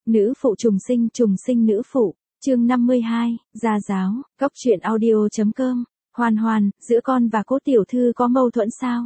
Nữ phụ trùng sinh nữ phụ, chương 52, gia giáo, góc truyện audio.com, Hoan Hoan, giữa con và Cố tiểu thư có mâu thuẫn sao?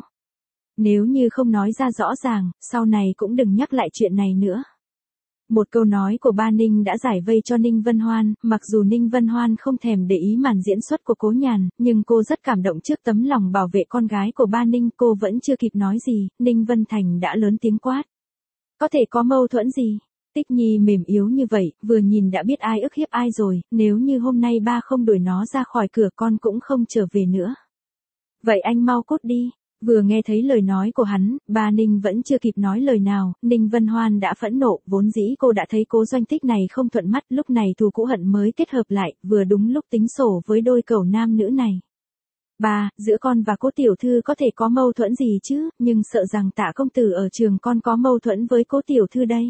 Nếu như không nói ra rõ ràng, sau này cũng đừng nhắc lại chuyện này nữa. Một câu nói của ba Ninh đã giải vây cho Ninh Vân Hoan, mặc dù Ninh Vân Hoan không thèm để ý màn diễn xuất của Cố Nhàn, nhưng cô rất cảm động trước tấm lòng bảo vệ con gái của ba Ninh, cô vẫn chưa kịp nói gì, Ninh Vân Thành đã lớn tiếng quát. Có thể có mâu thuẫn gì? Tích Nhi mềm yếu như vậy, vừa nhìn đã biết ai ức hiếp ai rồi, nếu như hôm nay ba không đuổi nó ra khỏi cửa con cũng không trở về nữa. Vậy anh mau cút đi. Vừa nghe thấy lời nói của hắn, ba Ninh vẫn chưa kịp nói lời nào, Ninh Vân Hoan đã phẫn nộ, vốn dĩ cô đã thấy Cố Doanh Tích này không thuận mắt, lúc này thù cũ hận mới kết hợp lại, vừa đúng lúc tính sổ với đôi cẩu nam nữ này. Ba, giữa con và Cố tiểu thư có thể có mâu thuẫn gì chứ, nhưng sợ rằng Tạ công tử ở trường con có mâu thuẫn với Cố tiểu thư đây.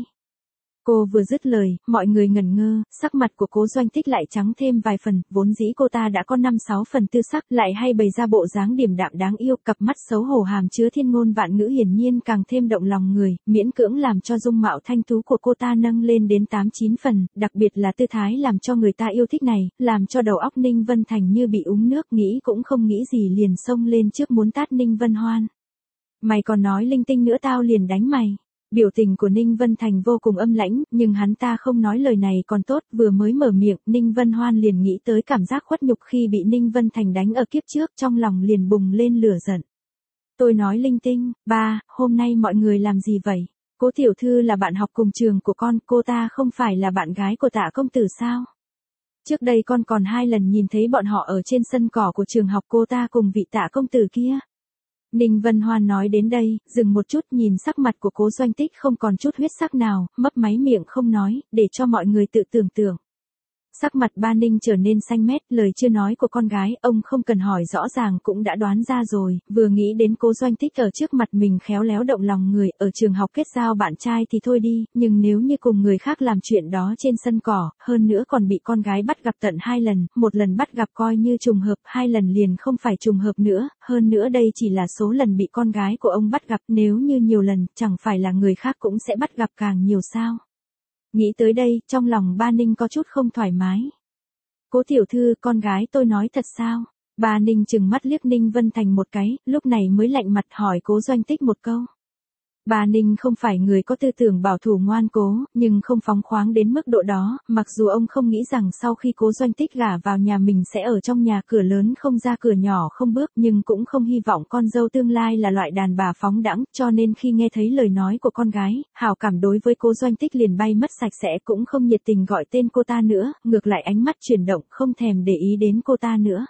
Cô vừa dứt lời, mọi người ngẩn ngơ, sắc mặt của Cố Doanh Tích lại trắng thêm vài phần, vốn dĩ cô ta đã có 5-6 phần tư sắc, lại hay bày ra bộ dáng điềm đạm đáng yêu, cặp mắt xấu hổ hàm chứa thiên ngôn vạn ngữ hiển nhiên càng thêm động lòng người, miễn cưỡng làm cho dung mạo thanh tú của cô ta nâng lên đến 8-9 phần, đặc biệt là tư thái làm cho người ta yêu thích này, làm cho đầu óc Ninh Vân Thành như bị uống nước, nghĩ cũng không nghĩ gì liền xông lên trước muốn tát Ninh Vân Hoan. Mày còn nói linh tinh nữa tao liền đánh mày. Biểu tình của Ninh Vân Thành vô cùng âm lãnh, nhưng hắn ta không nói lời này còn tốt, vừa mới mở miệng, Ninh Vân Hoan liền nghĩ tới cảm giác khuất nhục khi bị Ninh Vân Thành đánh ở kiếp trước, trong lòng liền bùng lên lửa giận. Tôi nói linh tinh, ba, hôm nay mọi người làm gì vậy? Cố tiểu thư là bạn học cùng trường của con, cô ta không phải là bạn gái của Tạ công tử sao? Trước đây con còn 2 lần nhìn thấy bọn họ ở trên sân cỏ của trường học cô ta cùng vị Tạ công tử kia. Ninh Vân Hoan nói đến đây, dừng một chút nhìn sắc mặt của Cố Doanh Tích không còn chút huyết sắc nào, mấp máy miệng không nói, để cho mọi người tự tưởng tượng. Sắc mặt ba Ninh trở nên xanh mét, lời chưa nói của con gái, ông không cần hỏi rõ ràng cũng đã đoán ra rồi, vừa nghĩ đến Cố Doanh Tích ở trước mặt mình khéo léo động lòng người, ở trường học kết giao bạn trai thì thôi đi, nhưng nếu như cùng người khác làm chuyện đó trên sân cỏ, hơn nữa còn bị con gái bắt gặp tận 2 lần, một lần bắt gặp coi như trùng hợp, 2 lần liền không phải trùng hợp nữa, hơn nữa đây chỉ là số lần bị con gái của ông bắt gặp, nếu như nhiều lần, chẳng phải là người khác cũng sẽ bắt gặp càng nhiều sao. Nghĩ tới đây, trong lòng ba Ninh có chút không thoải mái. Cố tiểu thư, con gái tôi nói thật sao? Ba Ninh chừng mắt liếc Ninh Vân Thành một cái, lúc này mới lạnh mặt hỏi Cố Doanh Tích một câu. Ba Ninh không phải người có tư tưởng bảo thủ ngoan cố, nhưng không phóng khoáng đến mức độ đó, mặc dù ông không nghĩ rằng sau khi Cố Doanh Tích gả vào nhà mình sẽ ở trong nhà cửa lớn không ra cửa nhỏ không bước, nhưng cũng không hy vọng con dâu tương lai là loại đàn bà phóng đãng, cho nên khi nghe thấy lời nói của con gái, hảo cảm đối với Cố Doanh Tích liền bay mất sạch sẽ, cũng không nhiệt tình gọi tên cô ta nữa, ngược lại ánh mắt chuyển động không thèm để ý đến cô ta nữa.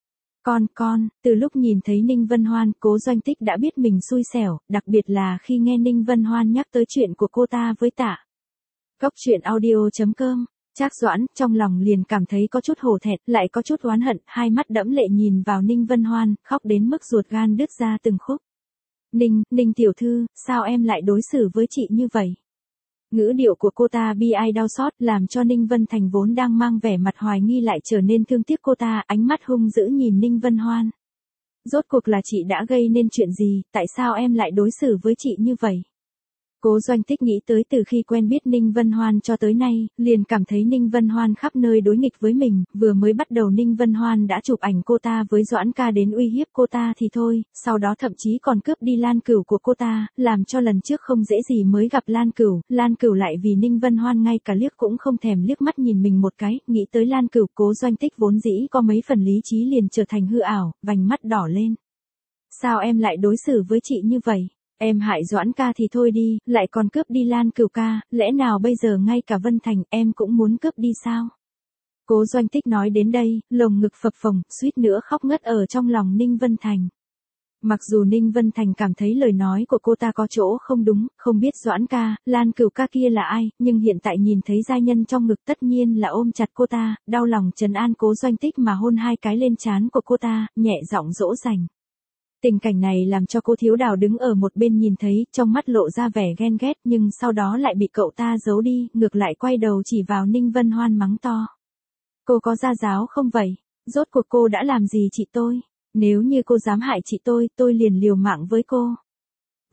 Con, từ lúc nhìn thấy Ninh Vân Hoan, Cố Doanh Tích đã biết mình xui xẻo, đặc biệt là khi nghe Ninh Vân Hoan nhắc tới chuyện của cô ta với Tạ. Góc truyện audio.com, Trác Doãn, trong lòng liền cảm thấy có chút hổ thẹn, lại có chút oán hận, hai mắt đẫm lệ nhìn vào Ninh Vân Hoan, khóc đến mức ruột gan đứt ra từng khúc. Ninh tiểu thư, sao em lại đối xử với chị như vậy? Ngữ điệu của cô ta bi ai đau xót làm cho Ninh Vân Thành vốn đang mang vẻ mặt hoài nghi lại trở nên thương tiếc cô ta, ánh mắt hung dữ nhìn Ninh Vân Hoan. Rốt cuộc là chị đã gây nên chuyện gì, tại sao em lại đối xử với chị như vậy? Cố Doanh Tích nghĩ tới từ khi quen biết Ninh Vân Hoan cho tới nay, liền cảm thấy Ninh Vân Hoan khắp nơi đối nghịch với mình, vừa mới bắt đầu Ninh Vân Hoan đã chụp ảnh cô ta với Doãn ca đến uy hiếp cô ta thì thôi, sau đó thậm chí còn cướp đi Lan Cửu của cô ta, làm cho lần trước không dễ gì mới gặp Lan Cửu lại vì Ninh Vân Hoan ngay cả liếc cũng không thèm liếc mắt nhìn mình một cái, nghĩ tới Lan Cửu, Cố Doanh Tích vốn dĩ có mấy phần lý trí liền trở thành hư ảo, vành mắt đỏ lên. Sao em lại đối xử với chị như vậy? Em hại Doãn ca thì thôi đi, lại còn cướp đi Lan Cửu ca, lẽ nào bây giờ ngay cả Vân Thành em cũng muốn cướp đi sao? Cố Doanh Tích nói đến đây, lồng ngực phập phồng, suýt nữa khóc ngất ở trong lòng Ninh Vân Thành. Mặc dù Ninh Vân Thành cảm thấy lời nói của cô ta có chỗ không đúng, không biết Doãn ca, Lan Cửu ca kia là ai, nhưng hiện tại nhìn thấy giai nhân trong ngực tất nhiên là ôm chặt cô ta, đau lòng trấn an Cố Doanh Tích mà hôn 2 cái lên trán của cô ta, nhẹ giọng dỗ dành. Tình cảnh này làm cho Cố Thiếu Đào đứng ở một bên nhìn thấy, trong mắt lộ ra vẻ ghen ghét nhưng sau đó lại bị cậu ta giấu đi, ngược lại quay đầu chỉ vào Ninh Vân Hoan mắng to. Cô có gia giáo không vậy? Rốt cuộc cô đã làm gì chị tôi? Nếu như cô dám hại chị tôi liền liều mạng với cô.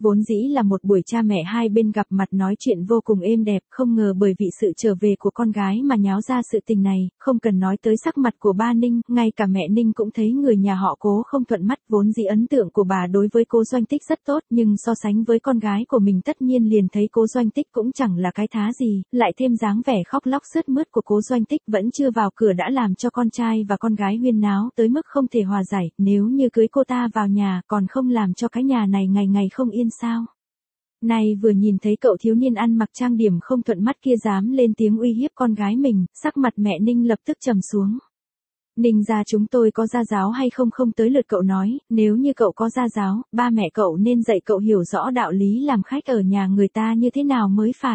vốn dĩ là một buổi cha mẹ hai bên gặp mặt nói chuyện vô cùng êm đẹp, không ngờ bởi vì sự trở về của con gái mà nháo ra sự tình này, không cần nói tới sắc mặt của ba Ninh, ngay cả mẹ Ninh cũng thấy người nhà họ Cố không thuận mắt, vốn dĩ ấn tượng của bà đối với Cố Doanh Tích rất tốt, nhưng so sánh với con gái của mình tất nhiên liền thấy Cố Doanh Tích cũng chẳng là cái thá gì, lại thêm dáng vẻ khóc lóc sướt mướt của Cố Doanh Tích vẫn chưa vào cửa đã làm cho con trai và con gái huyên náo tới mức không thể hòa giải, nếu như cưới cô ta vào nhà còn không làm cho cái nhà này ngày ngày không yên sao. Này vừa nhìn thấy cậu thiếu niên ăn mặc trang điểm không thuận mắt kia dám lên tiếng uy hiếp con gái mình, sắc mặt mẹ Ninh lập tức trầm xuống. Ninh gia chúng tôi có gia giáo hay không không tới lượt cậu nói, nếu như cậu có gia giáo, ba mẹ cậu nên dạy cậu hiểu rõ đạo lý làm khách ở nhà người ta như thế nào mới phải.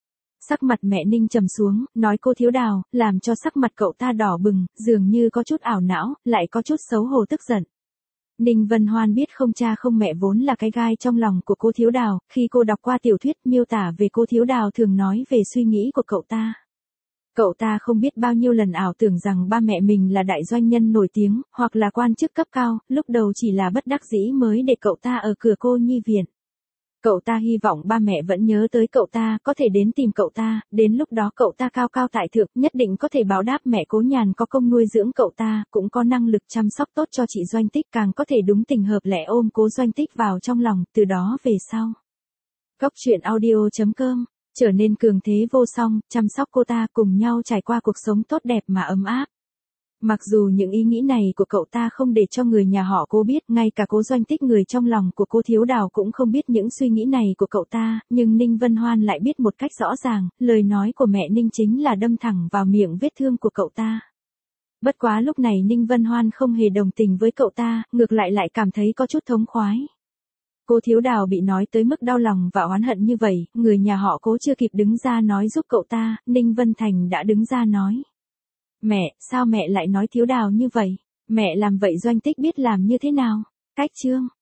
Sắc mặt mẹ Ninh trầm xuống, nói cô Thiếu Đào, làm cho sắc mặt cậu ta đỏ bừng, dường như có chút ảo não, lại có chút xấu hổ tức giận. Ninh Vân Hoan biết không cha không mẹ vốn là cái gai trong lòng của cô Thiếu Đào, khi cô đọc qua tiểu thuyết miêu tả về cô Thiếu Đào thường nói về suy nghĩ của cậu ta. Cậu ta không biết bao nhiêu lần ảo tưởng rằng ba mẹ mình là đại doanh nhân nổi tiếng, hoặc là quan chức cấp cao, lúc đầu chỉ là bất đắc dĩ mới để cậu ta ở cửa cô nhi viện. Cậu ta hy vọng ba mẹ vẫn nhớ tới cậu ta, có thể đến tìm cậu ta, đến lúc đó cậu ta cao cao tại thượng, nhất định có thể báo đáp mẹ Cố Nhàn có công nuôi dưỡng cậu ta, cũng có năng lực chăm sóc tốt cho chị Doanh Tích, càng có thể đúng tình hợp lẽ ôm Cố Doanh Tích vào trong lòng, từ đó về sau. Góc truyện audio.com, trở nên cường thế vô song, chăm sóc cô ta cùng nhau trải qua cuộc sống tốt đẹp mà ấm áp. Mặc dù những ý nghĩ này của cậu ta không để cho người nhà họ Cố biết, ngay cả Cố Doanh Tích người trong lòng của cô Thiếu Đào cũng không biết những suy nghĩ này của cậu ta, nhưng Ninh Vân Hoan lại biết một cách rõ ràng, lời nói của mẹ Ninh chính là đâm thẳng vào miệng vết thương của cậu ta. Bất quá lúc này Ninh Vân Hoan không hề đồng tình với cậu ta, ngược lại cảm thấy có chút thống khoái. Cô Thiếu Đào bị nói tới mức đau lòng và oán hận như vậy, người nhà họ Cố chưa kịp đứng ra nói giúp cậu ta, Ninh Vân Thành đã đứng ra nói. Mẹ, sao mẹ lại nói Thiếu Đào như vậy? Mẹ làm vậy Doanh Tích biết làm như thế nào? Cách chương